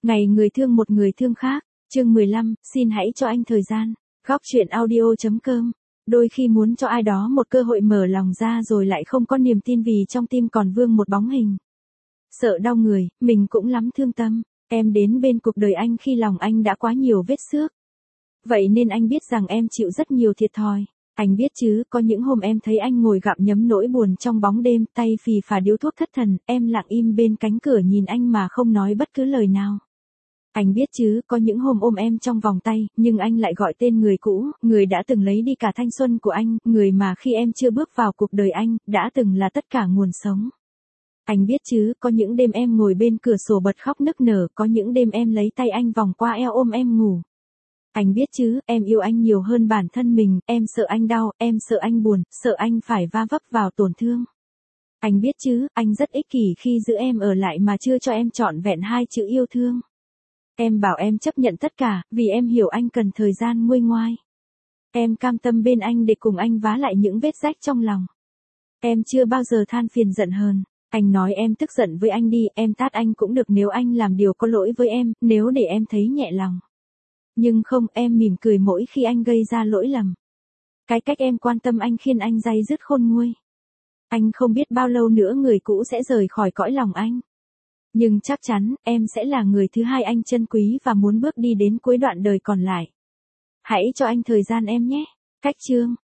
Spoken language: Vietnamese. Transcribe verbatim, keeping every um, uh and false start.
Ngày người thương một người thương khác, chương mười lăm, xin hãy cho anh thời gian. Góc truyện audio.com. Đôi khi muốn cho ai đó một cơ hội mở lòng ra rồi lại không có niềm tin vì trong tim còn vương một bóng hình. Sợ đau người, mình cũng lắm thương tâm. Em đến bên cuộc đời anh khi lòng anh đã quá nhiều vết xước. Vậy nên anh biết rằng em chịu rất nhiều thiệt thòi. Anh biết chứ, có những hôm em thấy anh ngồi gặm nhấm nỗi buồn trong bóng đêm, tay phì phà điếu thuốc thất thần, em lặng im bên cánh cửa nhìn anh mà không nói bất cứ lời nào. Anh biết chứ, có những hôm ôm em trong vòng tay, nhưng anh lại gọi tên người cũ, người đã từng lấy đi cả thanh xuân của anh, người mà khi em chưa bước vào cuộc đời anh, đã từng là tất cả nguồn sống. Anh biết chứ, có những đêm em ngồi bên cửa sổ bật khóc nức nở, có những đêm em lấy tay anh vòng qua eo ôm em ngủ. Anh biết chứ, em yêu anh nhiều hơn bản thân mình, em sợ anh đau, em sợ anh buồn, sợ anh phải va vấp vào tổn thương. Anh biết chứ, anh rất ích kỷ khi giữ em ở lại mà chưa cho em trọn vẹn hai chữ yêu thương. Em bảo em chấp nhận tất cả, vì em hiểu anh cần thời gian nguôi ngoai. Em cam tâm bên anh để cùng anh vá lại những vết rách trong lòng. Em chưa bao giờ than phiền giận hờn. Anh nói em tức giận với anh đi, em tát anh cũng được nếu anh làm điều có lỗi với em, nếu để em thấy nhẹ lòng. Nhưng không, em mỉm cười mỗi khi anh gây ra lỗi lầm. Cái cách em quan tâm anh khiến anh day dứt khôn nguôi. Anh không biết bao lâu nữa người cũ sẽ rời khỏi cõi lòng anh. Nhưng chắc chắn, em sẽ là người thứ hai anh trân quý và muốn bước đi đến cuối đoạn đời còn lại. Hãy cho anh thời gian em nhé. Cách chương.